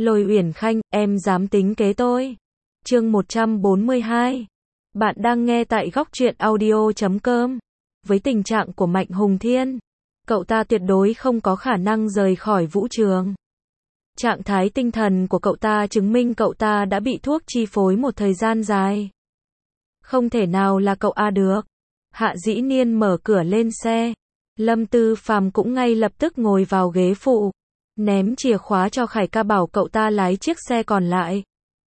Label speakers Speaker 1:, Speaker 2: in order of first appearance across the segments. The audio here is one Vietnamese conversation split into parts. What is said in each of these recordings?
Speaker 1: Lôi Uyển Khanh, em dám tính kế tôi. Chương 142. Bạn đang nghe tại góc truyện audio.com. Với tình trạng của Mạnh Hùng Thiên, cậu ta tuyệt đối không có khả năng rời khỏi vũ trường. Trạng thái tinh thần của cậu ta chứng minh cậu ta đã bị thuốc chi phối một thời gian dài. Không thể nào là cậu A được. Hạ Dĩ Niên mở cửa lên xe. Lâm Tư Phàm cũng ngay lập tức ngồi vào ghế phụ, ném chìa khóa cho Khải Ca bảo cậu ta lái chiếc xe còn lại.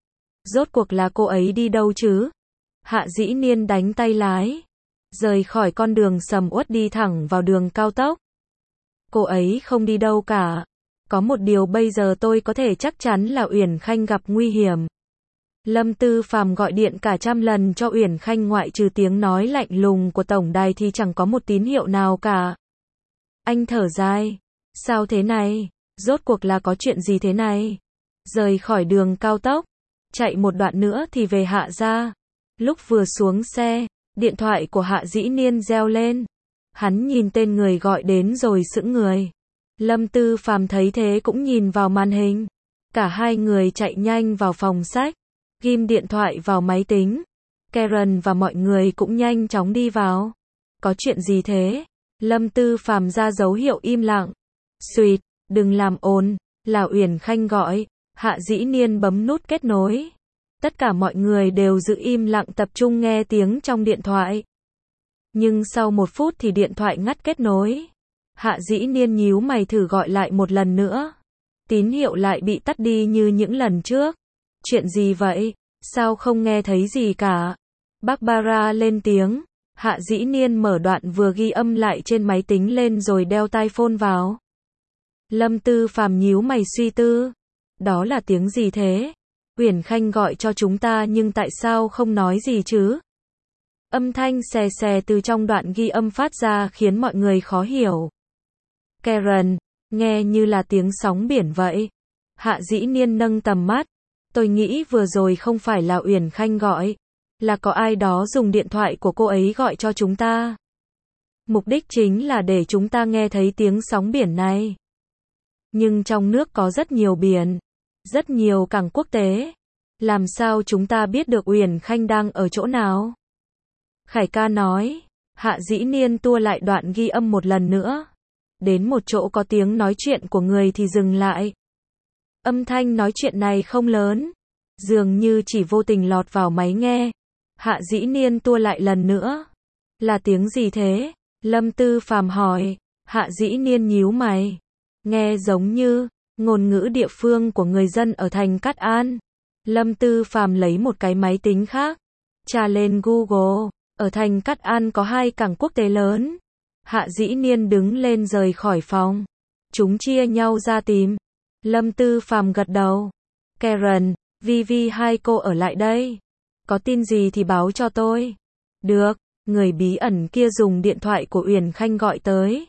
Speaker 1: Rốt cuộc là cô ấy đi đâu chứ? Hạ Dĩ Niên đánh tay lái, rời khỏi con đường sầm uất đi thẳng vào đường cao tốc. Cô ấy không đi đâu cả. Có một điều bây giờ tôi có thể chắc chắn là Uyển Khanh gặp nguy hiểm. Lâm Tư Phàm gọi điện cả trăm lần cho Uyển Khanh, ngoại trừ tiếng nói lạnh lùng của tổng đài thì chẳng có một tín hiệu nào cả. Anh thở dài. Sao thế này? Rốt cuộc là có chuyện gì thế này? Rời khỏi đường cao tốc, chạy một đoạn nữa thì về Hạ gia. Lúc vừa xuống xe, điện thoại của Hạ Dĩ Niên reo lên. Hắn nhìn tên người gọi đến rồi sững người. Lâm Tư Phàm thấy thế cũng nhìn vào màn hình. Cả hai người chạy nhanh vào phòng sách, ghim điện thoại vào máy tính. Karen và mọi người cũng nhanh chóng đi vào. Có chuyện gì thế? Lâm Tư Phàm ra dấu hiệu im lặng. Xuyệt, đừng làm ồn, là Uyển Khanh gọi. Hạ Dĩ Niên bấm nút kết nối. Tất cả mọi người đều giữ im lặng tập trung nghe tiếng trong điện thoại. Nhưng sau một phút thì điện thoại ngắt kết nối. Hạ Dĩ Niên nhíu mày thử gọi lại một lần nữa. Tín hiệu lại bị tắt đi như những lần trước. Chuyện gì vậy? Sao không nghe thấy gì cả? Barbara lên tiếng. Hạ Dĩ Niên mở đoạn vừa ghi âm lại trên máy tính lên rồi đeo tai phone vào. Lâm Tư Phàm nhíu mày suy tư. Đó là tiếng gì thế? Uyển Khanh gọi cho chúng ta nhưng tại sao không nói gì chứ? Âm thanh xè xè từ trong đoạn ghi âm phát ra khiến mọi người khó hiểu. Karen, nghe như là tiếng sóng biển vậy. Hạ Dĩ Niên nâng tầm mắt. Tôi nghĩ vừa rồi không phải là Uyển Khanh gọi, là có ai đó dùng điện thoại của cô ấy gọi cho chúng ta. Mục đích chính là để chúng ta nghe thấy tiếng sóng biển này. Nhưng trong nước có rất nhiều biển, rất nhiều cảng quốc tế. Làm sao chúng ta biết được Uyển Khanh đang ở chỗ nào? Khải Ca nói. Hạ Dĩ Niên tua lại đoạn ghi âm một lần nữa. Đến một chỗ có tiếng nói chuyện của người thì dừng lại. Âm thanh nói chuyện này không lớn, dường như chỉ vô tình lọt vào máy nghe. Hạ Dĩ Niên tua lại lần nữa. Là tiếng gì thế? Lâm Tư Phàm hỏi. Hạ Dĩ Niên nhíu mày. Nghe giống như ngôn ngữ địa phương của người dân ở thành Cát An. Lâm Tư Phàm lấy một cái máy tính khác, tra lên Google. Ở thành Cát An có 2 cảng quốc tế lớn. Hạ Dĩ Niên đứng lên rời khỏi phòng. Chúng chia nhau ra tìm. Lâm Tư Phàm gật đầu. Karen, Vivi, hai cô ở lại đây. Có tin gì thì báo cho tôi. Được, người bí ẩn kia dùng điện thoại của Uyển Khanh gọi tới.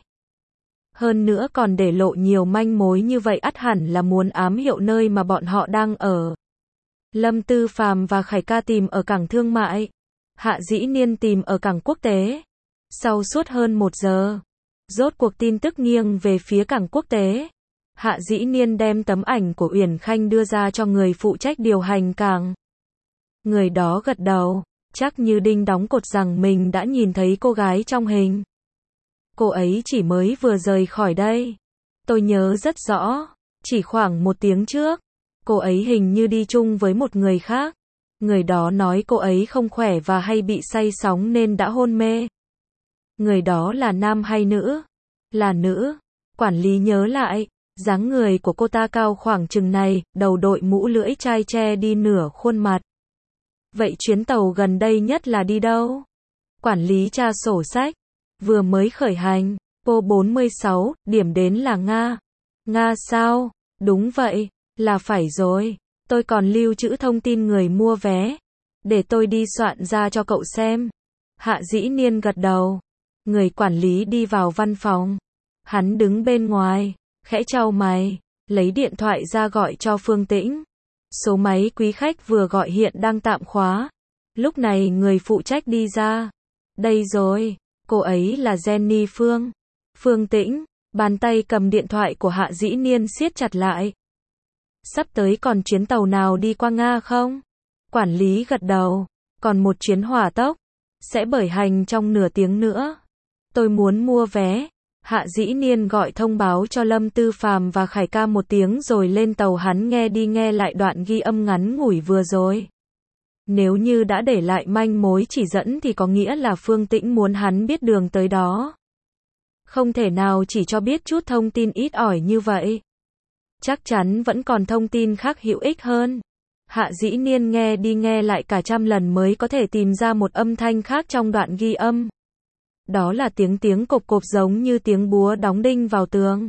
Speaker 1: Hơn nữa còn để lộ nhiều manh mối như vậy, ắt hẳn là muốn ám hiệu nơi mà bọn họ đang ở. Lâm Tư Phàm và Khải Ca tìm ở cảng thương mại. Hạ Dĩ Niên tìm ở cảng quốc tế. Sau suốt hơn 1 giờ, rốt cuộc tin tức nghiêng về phía cảng quốc tế. Hạ Dĩ Niên đem tấm ảnh của Uyển Khanh đưa ra cho người phụ trách điều hành cảng. Người đó gật đầu, chắc như đinh đóng cột rằng mình đã nhìn thấy cô gái trong hình. Cô ấy chỉ mới vừa rời khỏi đây. Tôi nhớ rất rõ, chỉ khoảng 1 tiếng trước, cô ấy hình như đi chung với một người khác. Người đó nói cô ấy không khỏe và hay bị say sóng nên đã hôn mê. Người đó là nam hay nữ? Là nữ. Quản lý nhớ lại, dáng người của cô ta cao khoảng chừng này, đầu đội mũ lưỡi chai che đi nửa khuôn mặt. Vậy chuyến tàu gần đây nhất là đi đâu? Quản lý tra sổ sách. Vừa mới khởi hành. Po 46, điểm đến là Nga. Nga sao? Đúng vậy, là phải rồi. Tôi còn lưu trữ thông tin người mua vé. Để tôi đi soạn ra cho cậu xem. Hạ Dĩ Niên gật đầu. Người quản lý đi vào văn phòng. Hắn đứng bên ngoài, khẽ chau mày, lấy điện thoại ra gọi cho Phương Tĩnh. Số máy quý khách vừa gọi hiện đang tạm khóa. Lúc này người phụ trách đi ra. Đây rồi, cô ấy là Jenny Phương. Phương Tĩnh, bàn tay cầm điện thoại của Hạ Dĩ Niên siết chặt lại. Sắp tới còn chuyến tàu nào đi qua Nga không? Quản lý gật đầu. Còn một chuyến hỏa tốc. Sẽ khởi hành trong nửa tiếng nữa. Tôi muốn mua vé. Hạ Dĩ Niên gọi thông báo cho Lâm Tư Phàm và Khải Ca một tiếng rồi lên tàu. Hắn nghe đi nghe lại đoạn ghi âm ngắn ngủi vừa rồi. Nếu như đã để lại manh mối chỉ dẫn thì có nghĩa là Phương Tĩnh muốn hắn biết đường tới đó. Không thể nào chỉ cho biết chút thông tin ít ỏi như vậy. Chắc chắn vẫn còn thông tin khác hữu ích hơn. Hạ Dĩ Niên nghe đi nghe lại cả trăm lần mới có thể tìm ra một âm thanh khác trong đoạn ghi âm. Đó là tiếng cộp cộp giống như tiếng búa đóng đinh vào tường.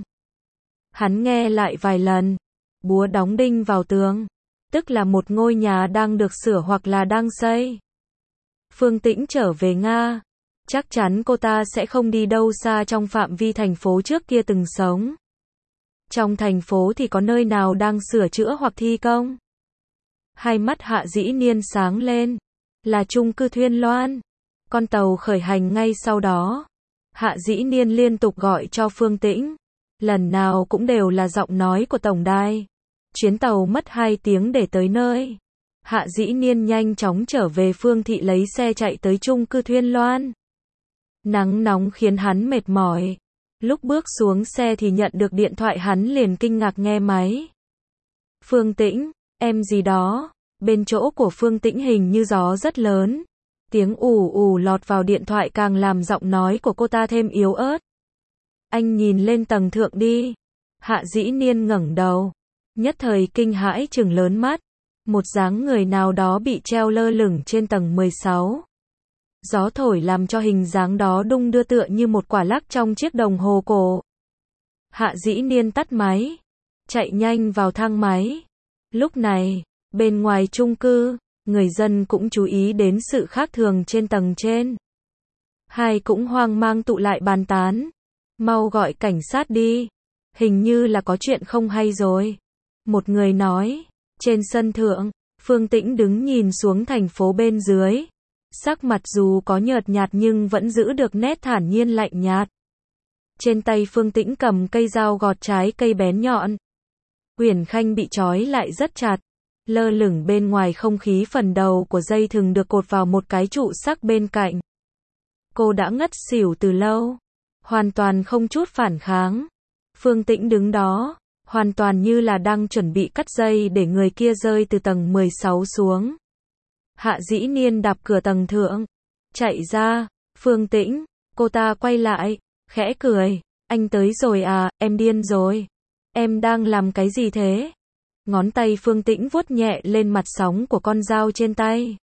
Speaker 1: Hắn nghe lại vài lần. Búa đóng đinh vào tường. Tức là một ngôi nhà đang được sửa hoặc là đang xây. Phương Tĩnh trở về Nga. Chắc chắn cô ta sẽ không đi đâu xa trong phạm vi thành phố trước kia từng sống. Trong thành phố thì có nơi nào đang sửa chữa hoặc thi công? Hai mắt Hạ Dĩ Niên sáng lên. Là chung cư Thuyên Loan. Con tàu khởi hành ngay sau đó. Hạ Dĩ Niên liên tục gọi cho Phương Tĩnh. Lần nào cũng đều là giọng nói của tổng đài. Chuyến tàu mất 2 tiếng để tới nơi. Hạ Dĩ Niên nhanh chóng trở về Phương Thị lấy xe chạy tới chung cư Thuyên Loan. Nắng nóng khiến hắn mệt mỏi. Lúc bước xuống xe thì nhận được điện thoại, hắn liền kinh ngạc nghe máy. Phương Tĩnh, em gì đó. Bên chỗ của Phương Tĩnh hình như gió rất lớn. Tiếng ù ù lọt vào điện thoại càng làm giọng nói của cô ta thêm yếu ớt. Anh nhìn lên tầng thượng đi. Hạ Dĩ Niên ngẩng đầu. Nhất thời kinh hãi trừng lớn mắt. Một dáng người nào đó bị treo lơ lửng trên tầng 16. Gió thổi làm cho hình dáng đó đung đưa tựa như một quả lắc trong chiếc đồng hồ cổ. Hạ Dĩ Niên tắt máy. Chạy nhanh vào thang máy. Lúc này, bên ngoài chung cư, người dân cũng chú ý đến sự khác thường trên tầng trên. Hai cũng hoang mang tụ lại bàn tán. Mau gọi cảnh sát đi. Hình như là có chuyện không hay rồi. Một người nói. Trên sân thượng, Phương Tĩnh đứng nhìn xuống thành phố bên dưới. Sắc mặt dù có nhợt nhạt nhưng vẫn giữ được nét thản nhiên lạnh nhạt. Trên tay Phương Tĩnh cầm cây dao gọt trái cây bén nhọn. Uyển Khanh bị trói lại rất chặt. Lơ lửng bên ngoài không khí, phần đầu của dây thừng được cột vào một cái trụ sắc bên cạnh. Cô đã ngất xỉu từ lâu. Hoàn toàn không chút phản kháng. Phương Tĩnh đứng đó. Hoàn toàn như là đang chuẩn bị cắt dây để người kia rơi từ tầng 16 xuống. Hạ Dĩ Niên đạp cửa tầng thượng. Chạy ra. Phương Tĩnh. Cô ta quay lại. Khẽ cười. Anh tới rồi à, em điên rồi. Em đang làm cái gì thế? Ngón tay Phương Tĩnh vuốt nhẹ lên mặt sóng của con dao trên tay.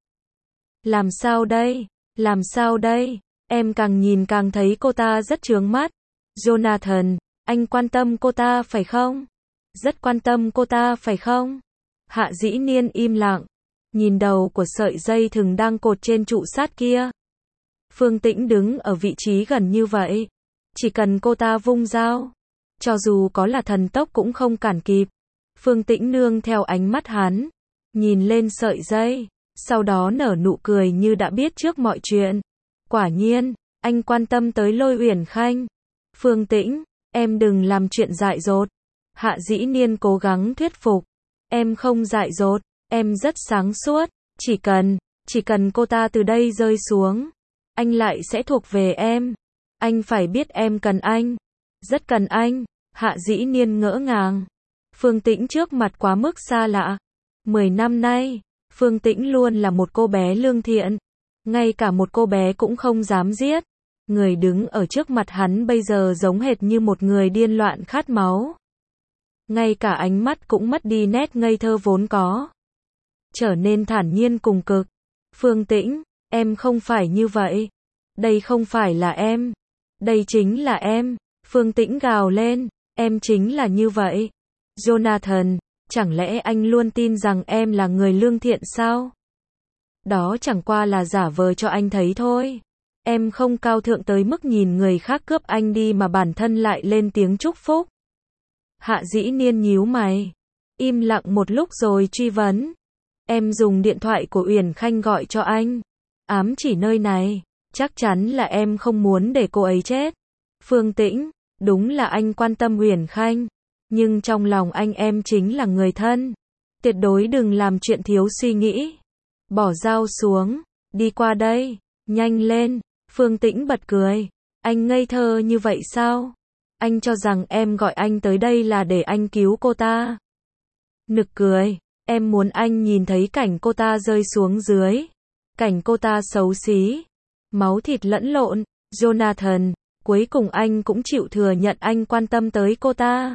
Speaker 1: Làm sao đây? Làm sao đây? Em càng nhìn càng thấy cô ta rất chướng mắt. Jonathan, anh quan tâm cô ta phải không? Rất quan tâm cô ta phải không? Hạ Dĩ Niên im lặng. Nhìn đầu của sợi dây thừng đang cột trên trụ sắt kia. Phương Tĩnh đứng ở vị trí gần như vậy. Chỉ cần cô ta vung dao. Cho dù có là thần tốc cũng không cản kịp. Phương Tĩnh nương theo ánh mắt hắn. Nhìn lên sợi dây. Sau đó nở nụ cười như đã biết trước mọi chuyện. Quả nhiên, anh quan tâm tới Lôi Uyển Khanh. Phương Tĩnh, em đừng làm chuyện dại dột. Hạ Dĩ Niên cố gắng thuyết phục. Em không dại dột, em rất sáng suốt. Chỉ cần cô ta từ đây rơi xuống. Anh lại sẽ thuộc về em. Anh phải biết em cần anh. Rất cần anh. Hạ Dĩ Niên ngỡ ngàng. Phương Tĩnh trước mặt quá mức xa lạ. 10 năm nay, Phương Tĩnh luôn là một cô bé lương thiện. Ngay cả một cô bé cũng không dám giết. Người đứng ở trước mặt hắn bây giờ giống hệt như một người điên loạn khát máu. Ngay cả ánh mắt cũng mất đi nét ngây thơ vốn có. Trở nên thản nhiên cùng cực. Phương Tĩnh, em không phải như vậy. Đây không phải là em. Đây chính là em. Phương Tĩnh gào lên. Em chính là như vậy. Jonathan, chẳng lẽ anh luôn tin rằng em là người lương thiện sao? Đó chẳng qua là giả vờ cho anh thấy thôi. Em không cao thượng tới mức nhìn người khác cướp anh đi mà bản thân lại lên tiếng chúc phúc. Hạ Dĩ Niên nhíu mày. Im lặng một lúc rồi truy vấn. Em dùng điện thoại của Uyển Khanh gọi cho anh. Ám chỉ nơi này. Chắc chắn là em không muốn để cô ấy chết. Phương Tĩnh, đúng là anh quan tâm Uyển Khanh. Nhưng trong lòng anh em chính là người thân. Tuyệt đối đừng làm chuyện thiếu suy nghĩ. Bỏ dao xuống, đi qua đây, nhanh lên. Phương Tĩnh bật cười. Anh ngây thơ như vậy sao? Anh cho rằng em gọi anh tới đây là để anh cứu cô ta. Nực cười, em muốn anh nhìn thấy cảnh cô ta rơi xuống dưới. Cảnh cô ta xấu xí, máu thịt lẫn lộn. Jonathan, cuối cùng anh cũng chịu thừa nhận anh quan tâm tới cô ta.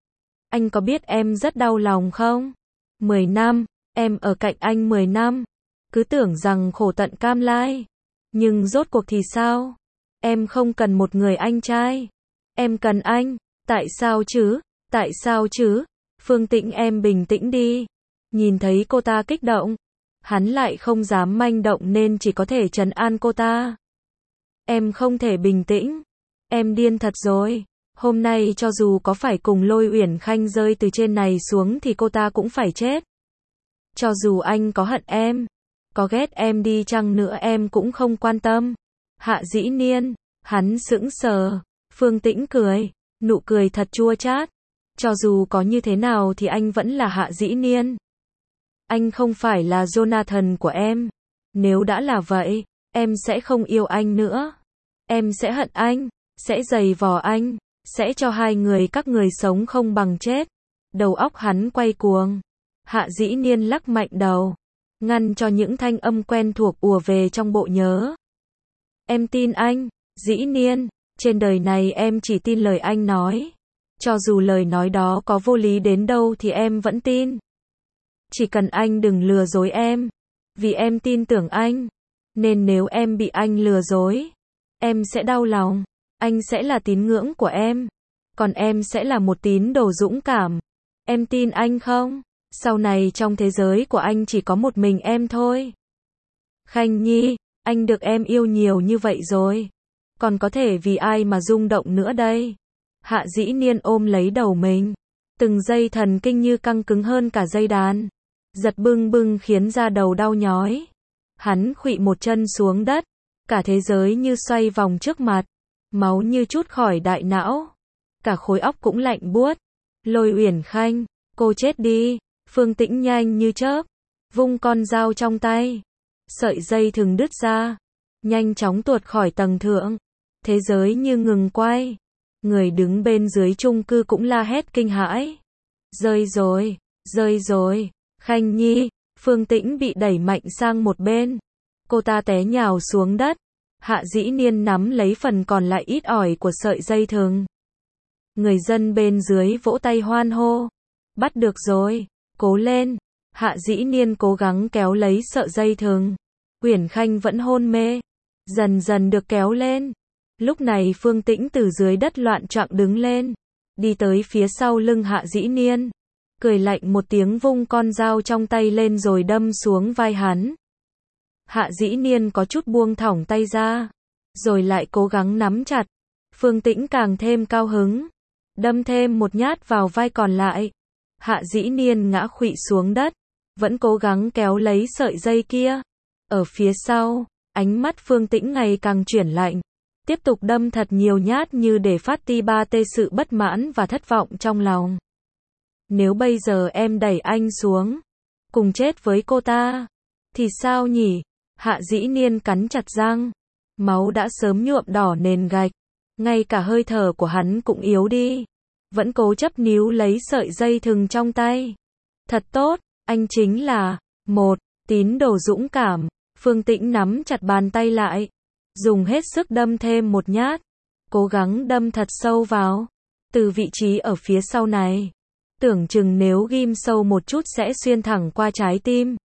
Speaker 1: Anh có biết em rất đau lòng không? 10 năm, em ở cạnh anh 10 năm. Cứ tưởng rằng khổ tận cam lai. Nhưng rốt cuộc thì sao? Em không cần một người anh trai. Em cần anh. Tại sao chứ? Tại sao chứ? Phương Tĩnh, em bình tĩnh đi. Nhìn thấy cô ta kích động, hắn lại không dám manh động nên chỉ có thể trấn an cô ta. Em không thể bình tĩnh. Em điên thật rồi. Hôm nay cho dù có phải cùng Lôi Uyển Khanh rơi từ trên này xuống thì cô ta cũng phải chết. Cho dù anh có hận em, có ghét em đi chăng nữa em cũng không quan tâm. Hạ Dĩ Niên, hắn sững sờ. Phương Tĩnh cười, nụ cười thật chua chát. Cho dù có như thế nào thì anh vẫn là Hạ Dĩ Niên. Anh không phải là Jonathan của em. Nếu đã là vậy, em sẽ không yêu anh nữa. Em sẽ hận anh, sẽ giày vò anh, sẽ cho hai người các người sống không bằng chết. Đầu óc hắn quay cuồng. Hạ Dĩ Niên lắc mạnh đầu, ngăn cho những thanh âm quen thuộc ùa về trong bộ nhớ. Em tin anh, Dĩ Niên, trên đời này em chỉ tin lời anh nói. Cho dù lời nói đó có vô lý đến đâu thì em vẫn tin. Chỉ cần anh đừng lừa dối em. Vì em tin tưởng anh. Nên nếu em bị anh lừa dối, em sẽ đau lòng. Anh sẽ là tín ngưỡng của em. Còn em sẽ là một tín đồ dũng cảm. Em tin anh không? Sau này trong thế giới của anh chỉ có một mình em thôi. Khanh Nhi, anh được em yêu nhiều như vậy rồi. Còn có thể vì ai mà rung động nữa đây? Hạ Dĩ Niên ôm lấy đầu mình. Từng dây thần kinh như căng cứng hơn cả dây đàn. Giật bưng bưng khiến da đầu đau nhói. Hắn khuỵu một chân xuống đất. Cả thế giới như xoay vòng trước mặt. Máu như trút khỏi đại não. Cả khối óc cũng lạnh buốt. Lôi Uyển Khanh, cô chết đi. Phương Tĩnh nhanh như chớp, vung con dao trong tay. Sợi dây thừng đứt ra. Nhanh chóng tuột khỏi tầng thượng. Thế giới như ngừng quay. Người đứng bên dưới chung cư cũng la hét kinh hãi. Rơi rồi, rơi rồi. Khanh Nhi, Phương Tĩnh bị đẩy mạnh sang một bên. Cô ta té nhào xuống đất. Hạ Dĩ Niên nắm lấy phần còn lại ít ỏi của sợi dây thừng. Người dân bên dưới vỗ tay hoan hô. Bắt được rồi, cố lên. Hạ Dĩ Niên cố gắng kéo lấy sợi dây thừng. Uyển Khanh vẫn hôn mê. Dần dần được kéo lên. Lúc này Phương Tĩnh từ dưới đất loạn choạng đứng lên. Đi tới phía sau lưng Hạ Dĩ Niên. Cười lạnh một tiếng vung con dao trong tay lên rồi đâm xuống vai hắn. Hạ Dĩ Niên có chút buông thõng tay ra. Rồi lại cố gắng nắm chặt. Phương Tĩnh càng thêm cao hứng. Đâm thêm một nhát vào vai còn lại. Hạ Dĩ Niên ngã khuỵu xuống đất. Vẫn cố gắng kéo lấy sợi dây kia. Ở phía sau, ánh mắt Phương Tĩnh ngày càng chuyển lạnh. Tiếp tục đâm thật nhiều nhát như để phát ti ba tê sự bất mãn và thất vọng trong lòng. Nếu bây giờ em đẩy anh xuống, cùng chết với cô ta, thì sao nhỉ? Hạ Dĩ Niên cắn chặt răng. Máu đã sớm nhuộm đỏ nền gạch. Ngay cả hơi thở của hắn cũng yếu đi. Vẫn cố chấp níu lấy sợi dây thừng trong tay. Thật tốt, anh chính là một tín đồ dũng cảm. Phương Tĩnh nắm chặt bàn tay lại. Dùng hết sức đâm thêm một nhát. Cố gắng đâm thật sâu vào. Từ vị trí ở phía sau này. Tưởng chừng nếu ghim sâu một chút sẽ xuyên thẳng qua trái tim.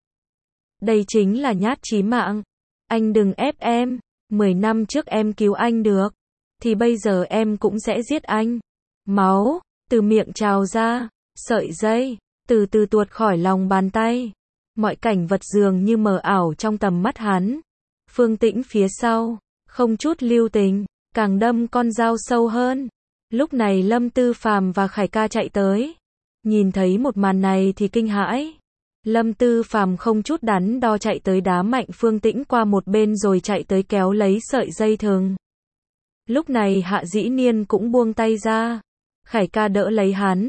Speaker 1: Đây chính là nhát chí mạng. Anh đừng ép em. 10 năm trước em cứu anh được. Thì bây giờ em cũng sẽ giết anh. Máu từ miệng trào ra. Sợi dây từ từ tuột khỏi lòng bàn tay. Mọi cảnh vật dường như mờ ảo trong tầm mắt hắn. Phương Tĩnh phía sau, không chút lưu tình, càng đâm con dao sâu hơn. Lúc này Lâm Tư Phàm và Khải Ca chạy tới. Nhìn thấy một màn này thì kinh hãi. Lâm Tư Phàm không chút đắn đo chạy tới đá mạnh Phương Tĩnh qua một bên rồi chạy tới kéo lấy sợi dây thừng. Lúc này Hạ Dĩ Niên cũng buông tay ra. Khải Ca đỡ lấy hắn.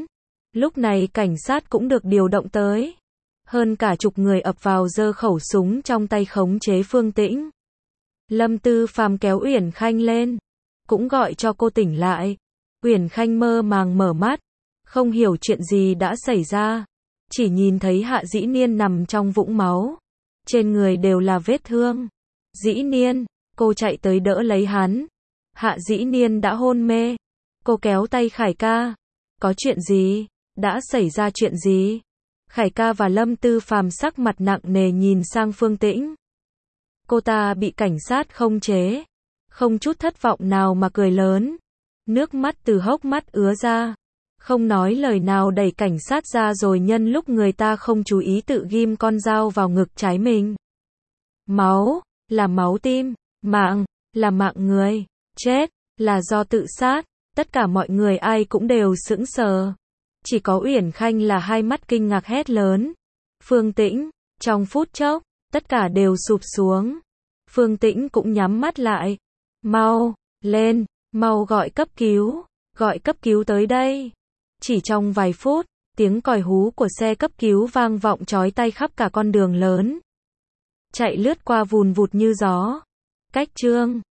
Speaker 1: Lúc này cảnh sát cũng được điều động tới. Hơn cả chục người ập vào giơ khẩu súng trong tay khống chế Phương Tĩnh. Lâm Tư Phàm kéo Uyển Khanh lên, cũng gọi cho cô tỉnh lại. Uyển Khanh mơ màng mở mắt, không hiểu chuyện gì đã xảy ra, chỉ nhìn thấy Hạ Dĩ Niên nằm trong vũng máu, trên người đều là vết thương. Dĩ Niên, cô chạy tới đỡ lấy hắn. Hạ Dĩ Niên đã hôn mê. Cô kéo tay Khải ca. Có chuyện gì? Đã xảy ra chuyện gì? Khải ca và Lâm Tư Phàm sắc mặt nặng nề nhìn sang Phương Tĩnh. Cô ta bị cảnh sát khống chế, không chút thất vọng nào mà cười lớn. Nước mắt từ hốc mắt ứa ra, không nói lời nào đẩy cảnh sát ra rồi nhân lúc người ta không chú ý tự ghim con dao vào ngực trái mình. Máu, là máu tim, mạng, là mạng người, chết, là do tự sát. Tất cả mọi người ai cũng đều sững sờ. Chỉ có Uyển Khanh là hai mắt kinh ngạc hét lớn. Phương Tĩnh, trong phút chốc, tất cả đều sụp xuống. Phương Tĩnh cũng nhắm mắt lại. Mau, lên, mau gọi cấp cứu tới đây. Chỉ trong vài phút, tiếng còi hú của xe cấp cứu vang vọng chói tai khắp cả con đường lớn. Chạy lướt qua vùn vụt như gió. Cách chương